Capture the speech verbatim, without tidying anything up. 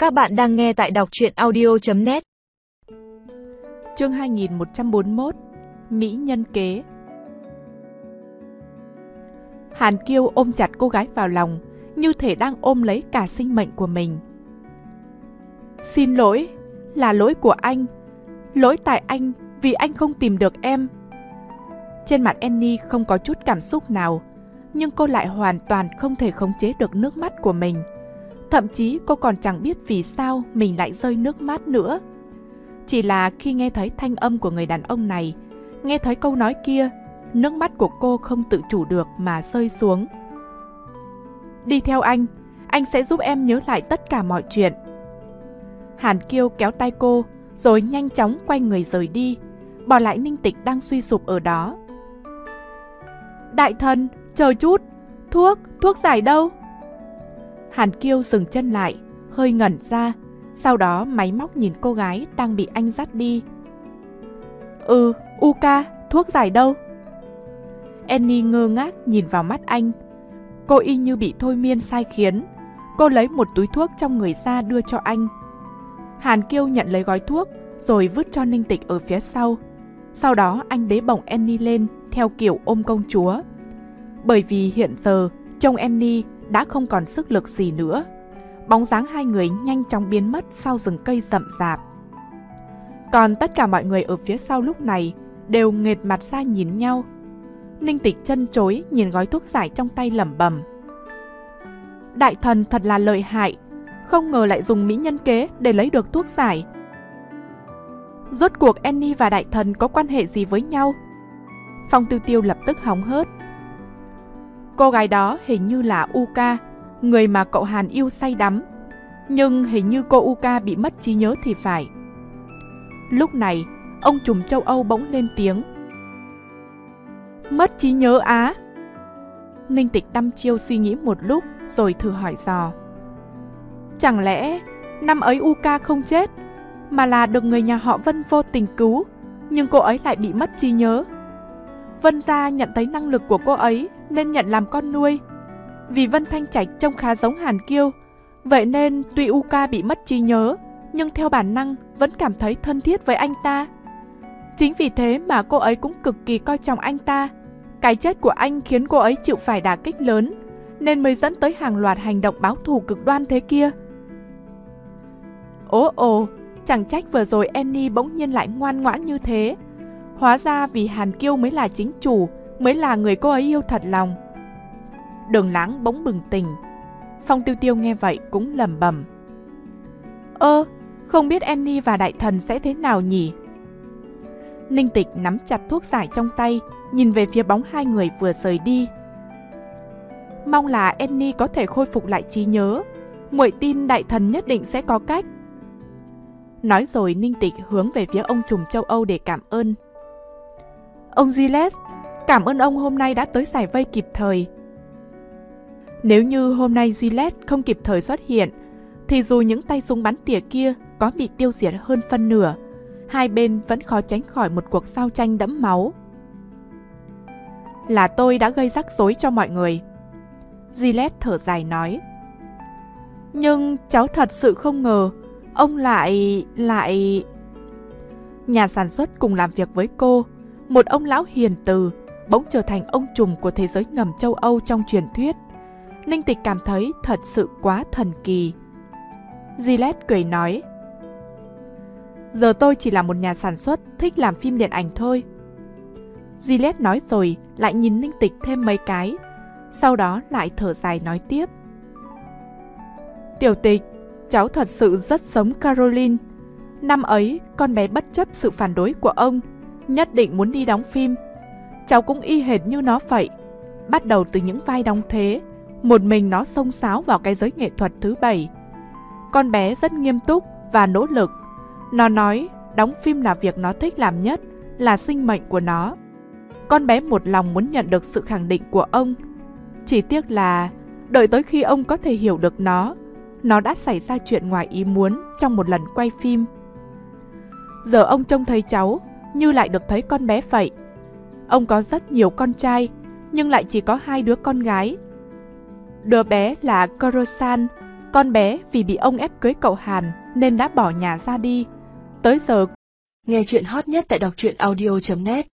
Các bạn đang nghe tại đọc truyện audio chấm net. Chương hai nghìn một trăm bốn mươi mốt. Mỹ nhân kế. Hàn Kiêu ôm chặt cô gái vào lòng, như thể đang ôm lấy cả sinh mệnh của mình. Xin lỗi, là lỗi của anh. Lỗi tại anh vì anh không tìm được em. Trên mặt Annie không có chút cảm xúc nào, nhưng cô lại hoàn toàn không thể khống chế được nước mắt của mình. Thậm chí cô còn chẳng biết vì sao mình lại rơi nước mắt nữa. Chỉ là khi nghe thấy thanh âm của người đàn ông này, nghe thấy câu nói kia, nước mắt của cô không tự chủ được mà rơi xuống. Đi theo anh, anh sẽ giúp em nhớ lại tất cả mọi chuyện. Hàn Kiêu kéo tay cô, rồi nhanh chóng quay người rời đi, bỏ lại Ninh Tịch đang suy sụp ở đó. Đại thần, chờ chút, thuốc, thuốc giải đâu? Hàn Kiêu dừng chân lại, hơi ngẩn ra, sau đó máy móc nhìn cô gái đang bị anh dắt đi. Ừ, Uka, thuốc giải đâu? Annie ngơ ngác nhìn vào mắt anh. Cô y như bị thôi miên sai khiến. Cô lấy một túi thuốc trong người ra đưa cho anh. Hàn Kiêu nhận lấy gói thuốc, rồi vứt cho Ninh Tịch ở phía sau. Sau đó anh bế bổng Annie lên, theo kiểu ôm công chúa. Bởi vì hiện giờ, trông Annie đã không còn sức lực gì nữa. Bóng dáng hai người nhanh chóng biến mất sau rừng cây rậm rạp. Còn tất cả mọi người ở phía sau lúc này đều nghệt mặt ra nhìn nhau. Ninh Tịch chân chối nhìn gói thuốc giải trong tay lẩm bẩm. Đại thần thật là lợi hại, không ngờ lại dùng mỹ nhân kế để lấy được thuốc giải. Rốt cuộc Annie và đại thần có quan hệ gì với nhau? Phong Tiêu Tiêu lập tức hóng hớt. Cô gái đó hình như là Uka, người mà cậu Hàn yêu say đắm. Nhưng hình như cô Uka bị mất trí nhớ thì phải. Lúc này, ông trùm châu Âu bỗng lên tiếng. Mất trí nhớ á? Ninh Tịch đăm chiêu suy nghĩ một lúc rồi thử hỏi dò. Chẳng lẽ năm ấy Uka không chết, mà là được người nhà họ Vân vô tình cứu, nhưng cô ấy lại bị mất trí nhớ. Vân gia nhận thấy năng lực của cô ấy nên nhận làm con nuôi. Vì Vân Thanh Trạch trông khá giống Hàn Kiêu, vậy nên tuy Uka bị mất trí nhớ, nhưng theo bản năng vẫn cảm thấy thân thiết với anh ta. Chính vì thế mà cô ấy cũng cực kỳ coi trọng anh ta. Cái chết của anh khiến cô ấy chịu phải đả kích lớn, nên mới dẫn tới hàng loạt hành động báo thù cực đoan thế kia. Ồ ồ, chẳng trách vừa rồi Annie bỗng nhiên lại ngoan ngoãn như thế. Hóa ra vì Hàn Kiêu mới là chính chủ, mới là người cô ấy yêu thật lòng. Đường Lãng bỗng bừng tỉnh. Phong Tiêu Tiêu nghe vậy cũng lẩm bẩm. Ơ, không biết Annie và đại thần sẽ thế nào nhỉ? Ninh Tịch nắm chặt thuốc giải trong tay, nhìn về phía bóng hai người vừa rời đi. Mong là Annie có thể khôi phục lại trí nhớ. Muội tin đại thần nhất định sẽ có cách. Nói rồi Ninh Tịch hướng về phía ông trùm châu Âu để cảm ơn. Ông Gillette, cảm ơn ông hôm nay đã tới giải vây kịp thời. Nếu như hôm nay Gillette không kịp thời xuất hiện, thì dù những tay súng bắn tỉa kia có bị tiêu diệt hơn phân nửa, hai bên vẫn khó tránh khỏi một cuộc giao tranh đẫm máu. Là tôi đã gây rắc rối cho mọi người. Gillette thở dài nói. Nhưng cháu thật sự không ngờ, ông lại... lại... Nhà sản xuất cùng làm việc với cô, một ông lão hiền từ, bỗng trở thành ông trùm của thế giới ngầm châu Âu trong truyền thuyết. Ninh Tịch cảm thấy thật sự quá thần kỳ. Gillette cười nói. Giờ tôi chỉ là một nhà sản xuất thích làm phim điện ảnh thôi. Gillette nói rồi lại nhìn Ninh Tịch thêm mấy cái, sau đó lại thở dài nói tiếp. Tiểu Tịch, cháu thật sự rất giống Caroline. Năm ấy, con bé bất chấp sự phản đối của ông, nhất định muốn đi đóng phim. Cháu cũng y hệt như nó vậy. Bắt đầu từ những vai đóng thế, một mình nó xông xáo vào cái giới nghệ thuật thứ bảy. Con bé rất nghiêm túc và nỗ lực. Nó nói đóng phim là việc nó thích làm nhất, là sinh mệnh của nó. Con bé một lòng muốn nhận được sự khẳng định của ông. Chỉ tiếc là đợi tới khi ông có thể hiểu được nó, nó đã xảy ra chuyện ngoài ý muốn trong một lần quay phim. Giờ ông trông thấy cháu như lại được thấy con bé vậy. Ông có rất nhiều con trai, nhưng lại chỉ có hai đứa con gái. Đứa bé là Korosan, Con bé vì bị ông ép cưới cậu Hàn nên đã bỏ nhà ra đi. Tới giờ nghe chuyện hot nhất tại đọc truyện audio chấm net.